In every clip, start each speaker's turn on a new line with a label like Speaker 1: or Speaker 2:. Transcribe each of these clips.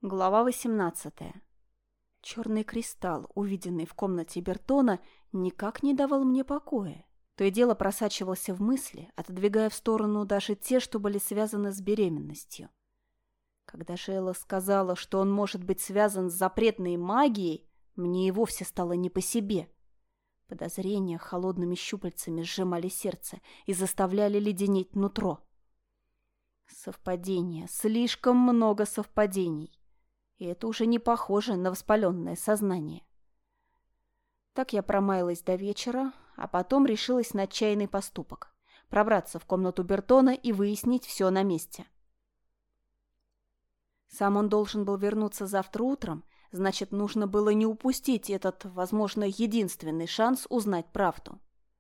Speaker 1: Глава 18. Черный кристалл, увиденный в комнате Бертона, никак не давал мне покоя. То и дело просачивался в мысли, отодвигая в сторону даже те, что были связаны с беременностью. Когда же Элла сказала, что он может быть связан с запретной магией, мне и вовсе стало не по себе. Подозрения холодными щупальцами сжимали сердце и заставляли леденеть нутро. Совпадения, слишком много совпадений. И это уже не похоже на воспаленное сознание. Так я промаялась до вечера, а потом решилась на отчаянный поступок – пробраться в комнату Бертона и выяснить все на месте. Сам он должен был вернуться завтра утром, значит, нужно было не упустить этот, возможно, единственный шанс узнать правду.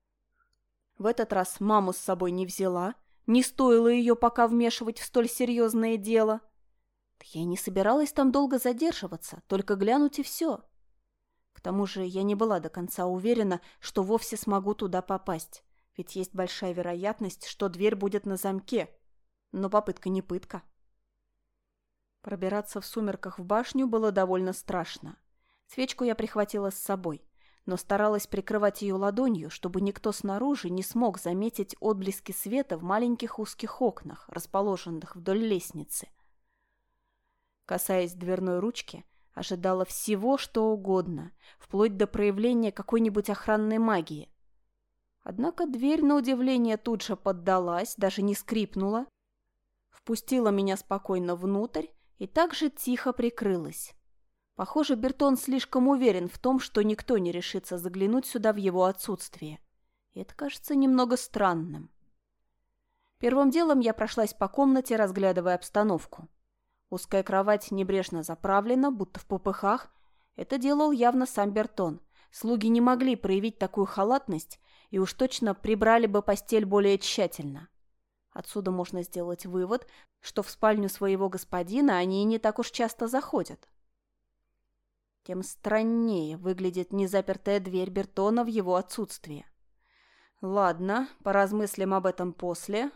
Speaker 1: В этот раз маму с собой не взяла, не стоило ее пока вмешивать в столь серьезное дело. Я не собиралась там долго задерживаться, только глянуть и все. К тому же я не была до конца уверена, что вовсе смогу туда попасть, ведь есть большая вероятность, что дверь будет на замке. Но попытка не пытка. Пробираться в сумерках в башню было довольно страшно. Свечку я прихватила с собой, но старалась прикрывать ее ладонью, чтобы никто снаружи не смог заметить отблески света в маленьких узких окнах, расположенных вдоль лестницы. Касаясь дверной ручки, ожидала всего, что угодно, вплоть до проявления какой-нибудь охранной магии. Однако дверь, на удивление, тут же поддалась, даже не скрипнула, впустила меня спокойно внутрь и также тихо прикрылась. Похоже, Бертон слишком уверен в том, что никто не решится заглянуть сюда в его отсутствие. И это кажется немного странным. Первым делом я прошлась по комнате, разглядывая обстановку. Узкая кровать небрежно заправлена, будто в попыхах. Это делал явно сам Бертон. Слуги не могли проявить такую халатность и уж точно прибрали бы постель более тщательно. Отсюда можно сделать вывод, что в спальню своего господина они не так уж часто заходят. Тем страннее выглядит незапертая дверь Бертона в его отсутствие. Ладно, поразмыслим об этом после.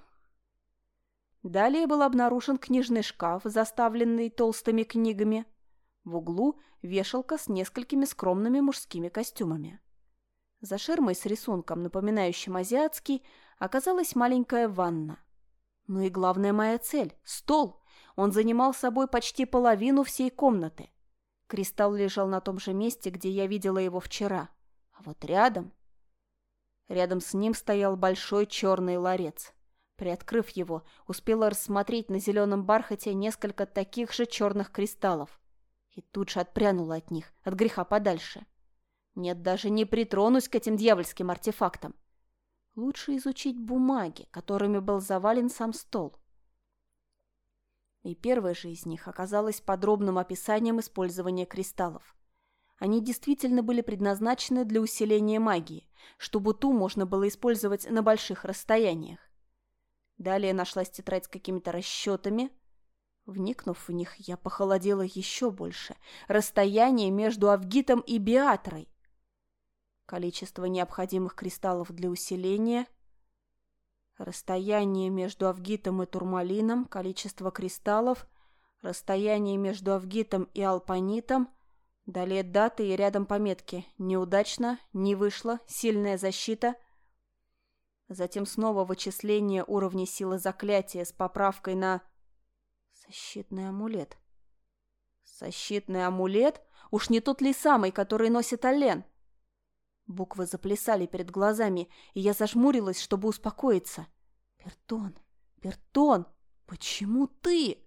Speaker 1: Далее был обнаружен книжный шкаф, заставленный толстыми книгами. В углу вешалка с несколькими скромными мужскими костюмами. За ширмой с рисунком, напоминающим азиатский, оказалась маленькая ванна. Ну и главная моя цель – стол. Он занимал собой почти половину всей комнаты. Кристалл лежал на том же месте, где я видела его вчера. А вот рядом с ним стоял большой черный ларец. Приоткрыв его, успела рассмотреть на зеленом бархате несколько таких же черных кристаллов. И тут же отпрянула от них, от греха подальше. Нет, даже не притронусь к этим дьявольским артефактам. Лучше изучить бумаги, которыми был завален сам стол. И первая же из них оказалась подробным описанием использования кристаллов. Они действительно были предназначены для усиления магии, чтобы ту можно было использовать на больших расстояниях. Далее нашлась тетрадь с какими-то расчетами. Вникнув в них, я похолодела еще больше. Расстояние между Авгитом и Биатрой. Количество необходимых кристаллов для усиления. Расстояние между Авгитом и Турмалином. Количество кристаллов. Расстояние между Авгитом и Алпанитом. Далее даты и рядом пометки. Неудачно, не вышло, сильная защита. Затем снова вычисление уровня силы заклятия с поправкой на... Защитный амулет. Защитный амулет? Уж не тот ли самый, который носит Аллен? Буквы заплясали перед глазами, и я зажмурилась, чтобы успокоиться. «Бертон! Бертон! Почему ты?»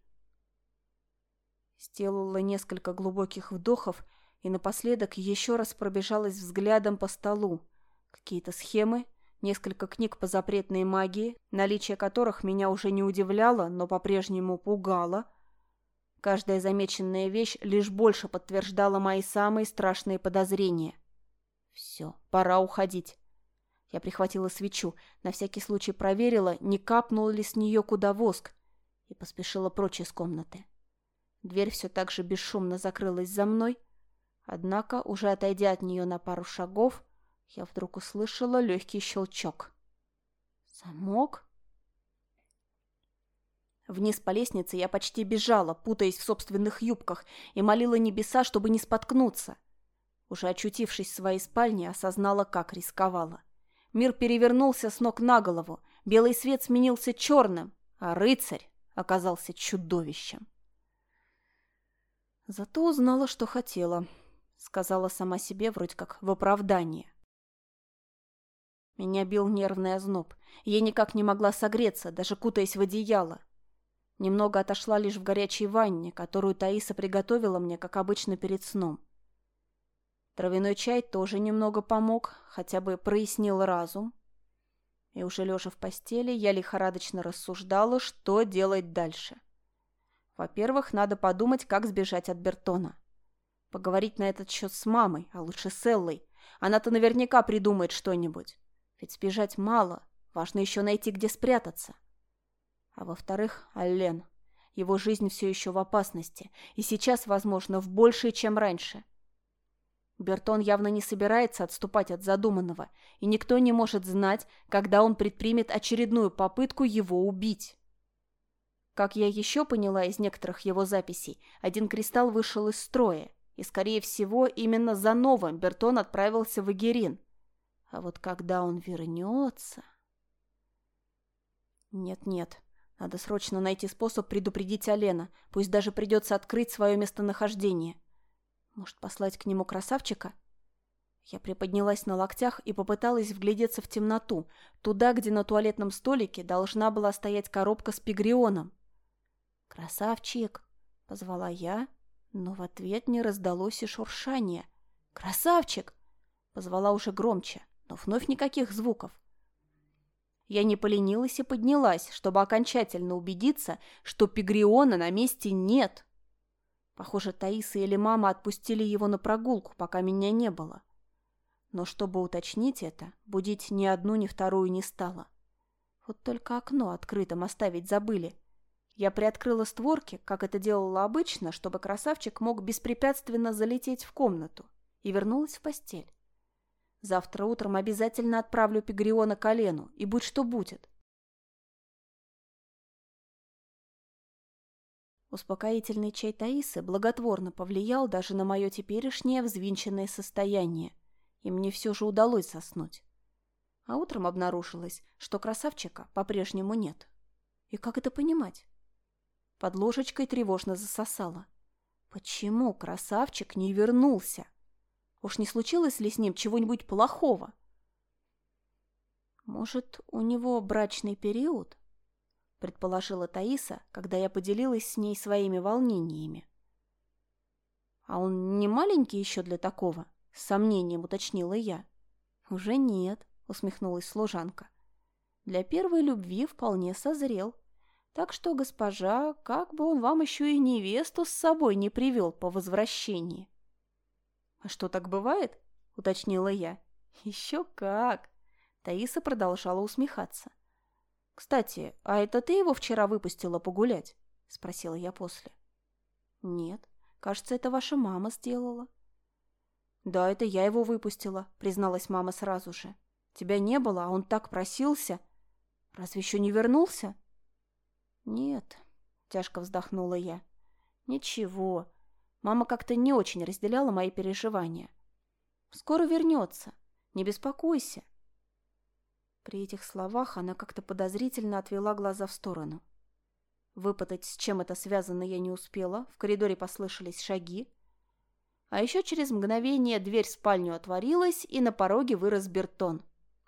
Speaker 1: Сделала несколько глубоких вдохов и напоследок еще раз пробежалась взглядом по столу. Какие-то схемы, несколько книг по запретной магии, наличие которых меня уже не удивляло, но по-прежнему пугало. Каждая замеченная вещь лишь больше подтверждала мои самые страшные подозрения. Все, пора уходить. Я прихватила свечу, на всякий случай проверила, не капнул ли с нее куда воск, и поспешила прочь из комнаты. Дверь все так же бесшумно закрылась за мной, однако, уже отойдя от нее на пару шагов, я вдруг услышала легкий щелчок. Замок? Вниз по лестнице я почти бежала, путаясь в собственных юбках, и молила небеса, чтобы не споткнуться. Уже очутившись в своей спальне, осознала, как рисковала. Мир перевернулся с ног на голову, белый свет сменился черным, а рыцарь оказался чудовищем. «Зато узнала, что хотела», — сказала сама себе вроде как в оправдание. Меня бил нервный озноб. Я никак не могла согреться, даже кутаясь в одеяло. Немного отошла лишь в горячей ванне, которую Таиса приготовила мне, как обычно, перед сном. Травяной чай тоже немного помог, хотя бы прояснил разум. И уже лежа в постели, я лихорадочно рассуждала, что делать дальше. Во-первых, надо подумать, как сбежать от Бертона. Поговорить на этот счет с мамой, а лучше с Эллой. Она-то наверняка придумает что-нибудь. Ведь сбежать мало, важно еще найти, где спрятаться. А во-вторых, Аллен. Его жизнь все еще в опасности, и сейчас, возможно, в большей, чем раньше. Бертон явно не собирается отступать от задуманного, и никто не может знать, когда он предпримет очередную попытку его убить. Как я еще поняла из некоторых его записей, один кристалл вышел из строя, и, скорее всего, именно за новым Бертон отправился в Эгерин. А вот когда он вернется... Нет, надо срочно найти способ предупредить Алена, пусть даже придется открыть свое местонахождение. Может, послать к нему красавчика? Я приподнялась на локтях и попыталась вглядеться в темноту, туда, где на туалетном столике должна была стоять коробка с пигрионом. «Красавчик!» — позвала я, но в ответ не раздалось и шуршание. «Красавчик!» — позвала уже громче, но вновь никаких звуков. Я не поленилась и поднялась, чтобы окончательно убедиться, что пигриона на месте нет. Похоже, Таиса или мама отпустили его на прогулку, пока меня не было. Но чтобы уточнить это, будить ни одну, ни вторую не стала. Вот только окно открытым оставить забыли. Я приоткрыла створки, как это делала обычно, чтобы красавчик мог беспрепятственно залететь в комнату, и вернулась в постель. Завтра утром обязательно отправлю пигриона к Алену, и будь что будет. Успокоительный чай Таисы благотворно повлиял даже на мое теперешнее взвинченное состояние, и мне все же удалось заснуть. А утром обнаружилось, что красавчика по-прежнему нет. И как это понимать? Под ложечкой тревожно засосало. Почему красавчик не вернулся? Уж не случилось ли с ним чего-нибудь плохого? Может, у него брачный период? Предположила Таиса, когда я поделилась с ней своими волнениями. «А он не маленький еще для такого?» — с сомнением уточнила я. «Уже нет», — усмехнулась служанка. «Для первой любви вполне созрел. Так что, госпожа, как бы он вам еще и невесту с собой не привел по возвращении». «А что, так бывает?» — уточнила я. «Еще как!» — Таиса продолжала усмехаться. «Кстати, а это ты его вчера выпустила погулять?» — спросила я после. «Нет, кажется, это ваша мама сделала». «Да, это я его выпустила», — призналась мама сразу же. «Тебя не было, а он так просился. Разве еще не вернулся?» «Нет», — тяжко вздохнула я. «Ничего. Мама как-то не очень разделяла мои переживания. Скоро вернется. Не беспокойся». При этих словах она как-то подозрительно отвела глаза в сторону. Выпытать, с чем это связано, я не успела. В коридоре послышались шаги. А еще через мгновение дверь в спальню отворилась, и на пороге вырос Бертон.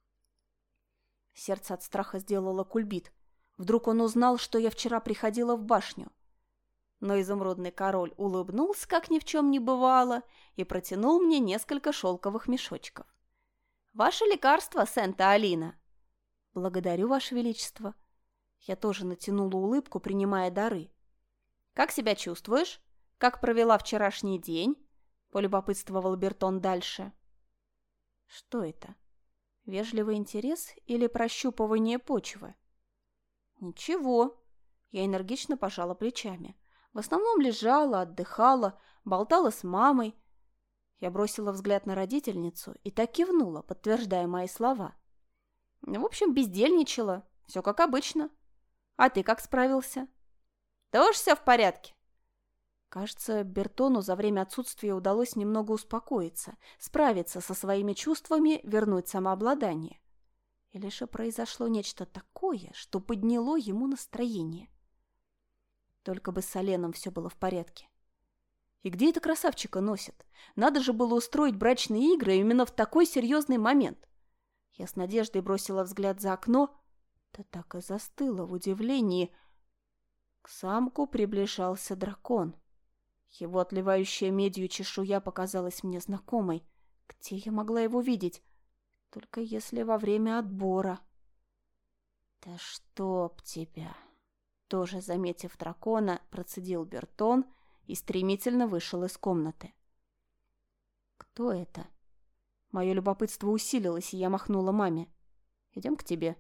Speaker 1: Сердце от страха сделало кульбит. Вдруг он узнал, что я вчера приходила в башню. Но изумрудный король улыбнулся, как ни в чем не бывало, и протянул мне несколько шелковых мешочков. «Ваше лекарство, Сента-Алина!» «Благодарю, Ваше Величество». Я тоже натянула улыбку, принимая дары. «Как себя чувствуешь? Как провела вчерашний день?» — полюбопытствовал Бертон дальше. «Что это? Вежливый интерес или прощупывание почвы?» «Ничего». Я энергично пожала плечами. В основном лежала, отдыхала, болтала с мамой. Я бросила взгляд на родительницу и так кивнула, подтверждая мои слова. В общем, бездельничала. Все как обычно. А ты как справился? Тоже все в порядке?» Кажется, Бертону за время отсутствия удалось немного успокоиться, справиться со своими чувствами, вернуть самообладание. Или же произошло нечто такое, что подняло ему настроение. Только бы с Оленом все было в порядке. И где это красавчика носит? Надо же было устроить брачные игры именно в такой серьезный момент. Я с надеждой бросила взгляд за окно, да так и застыла в удивлении. К замку приближался дракон. Его отливающая медью чешуя показалась мне знакомой. Где я могла его видеть? Только если во время отбора. «Да чтоб тебя!» Тоже заметив дракона, процедил Бертон и стремительно вышел из комнаты. «Кто это?» Мое любопытство усилилось, и я махнула маме. «Идем к тебе».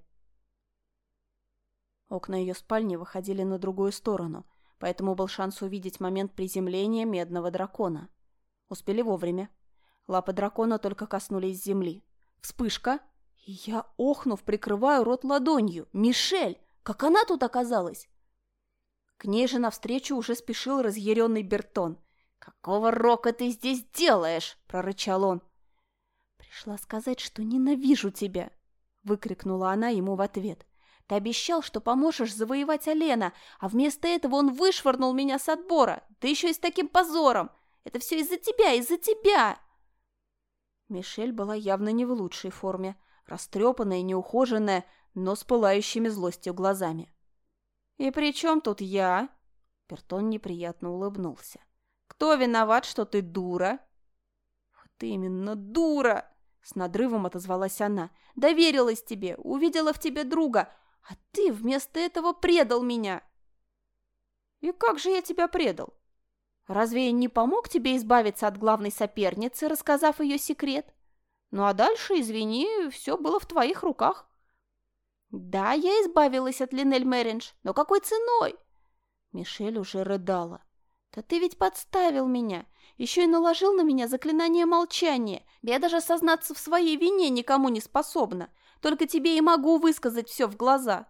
Speaker 1: Окна ее спальни выходили на другую сторону, поэтому был шанс увидеть момент приземления медного дракона. Успели вовремя. Лапы дракона только коснулись земли. Вспышка, и я, охнув, прикрываю рот ладонью. «Мишель! Как она тут оказалась?» К ней же навстречу уже спешил разъяренный Бертон. «Какого рока ты здесь делаешь?» – прорычал он. «Пришла сказать, что ненавижу тебя!» – выкрикнула она ему в ответ. «Ты обещал, что поможешь завоевать Олена, а вместо этого он вышвырнул меня с отбора, да еще и с таким позором! Это все из-за тебя, из-за тебя!» Мишель была явно не в лучшей форме, растрепанная и неухоженная, но с пылающими злостью глазами. «И при чем тут я?» Бертон неприятно улыбнулся. «Кто виноват, что ты дура?» «Вот именно, дура!» С надрывом отозвалась она. «Доверилась тебе, увидела в тебе друга, а ты вместо этого предал меня!» «И как же я тебя предал? Разве я не помог тебе избавиться от главной соперницы, рассказав ее секрет? Ну а дальше, извини, все было в твоих руках». «Да, я избавилась от Линель Меринж, но какой ценой?» Мишель уже рыдала. «Да ты ведь подставил меня, еще и наложил на меня заклинание молчания. Я даже сознаться в своей вине никому не способна, только тебе и могу высказать все в глаза».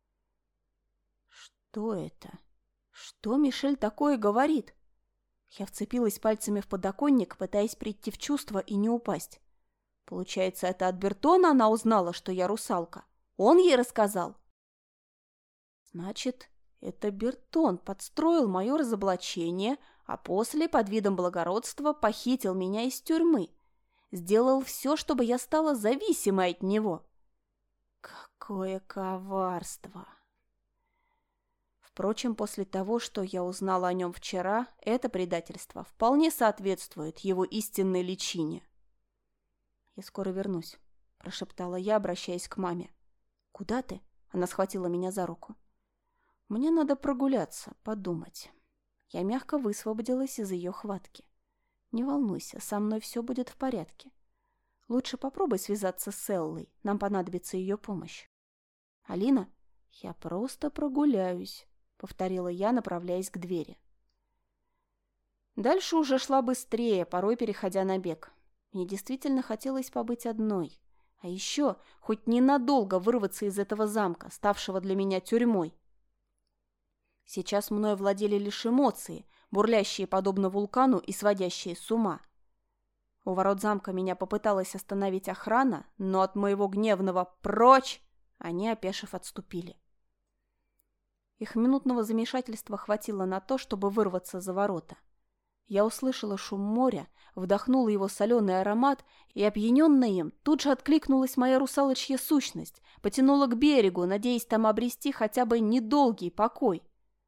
Speaker 1: «Что это? Что Мишель такое говорит?» Я вцепилась пальцами в подоконник, пытаясь прийти в чувство и не упасть. Получается, это от Бертона она узнала, что я русалка? Он ей рассказал? Значит, это Бертон подстроил мое разоблачение, а после, под видом благородства, похитил меня из тюрьмы. Сделал все, чтобы я стала зависимой от него. Какое коварство! Впрочем, после того, что я узнала о нем вчера, это предательство вполне соответствует его истинной личине. «Я скоро вернусь», – прошептала я, обращаясь к маме. «Куда ты?» – она схватила меня за руку. «Мне надо прогуляться, подумать». Я мягко высвободилась из ее хватки. «Не волнуйся, со мной все будет в порядке. Лучше попробуй связаться с Эллой, нам понадобится ее помощь». «Алина, я просто прогуляюсь», — повторила я, направляясь к двери. Дальше уже шла быстрее, порой переходя на бег. Мне действительно хотелось побыть одной. А еще хоть ненадолго вырваться из этого замка, ставшего для меня тюрьмой. Сейчас мною владели лишь эмоции, бурлящие подобно вулкану и сводящие с ума. У ворот замка меня попыталась остановить охрана, но от моего гневного «прочь» они, опешив, отступили. Их минутного замешательства хватило на то, чтобы вырваться за ворота. Я услышала шум моря, вдохнула его соленый аромат, и, опьяненная им, тут же откликнулась моя русалочья сущность, потянула к берегу, надеясь там обрести хотя бы недолгий покой.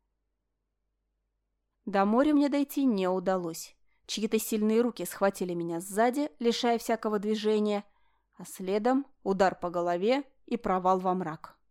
Speaker 1: До моря мне дойти не удалось. Чьи-то сильные руки схватили меня сзади, лишая всякого движения, а следом удар по голове и провал во мрак.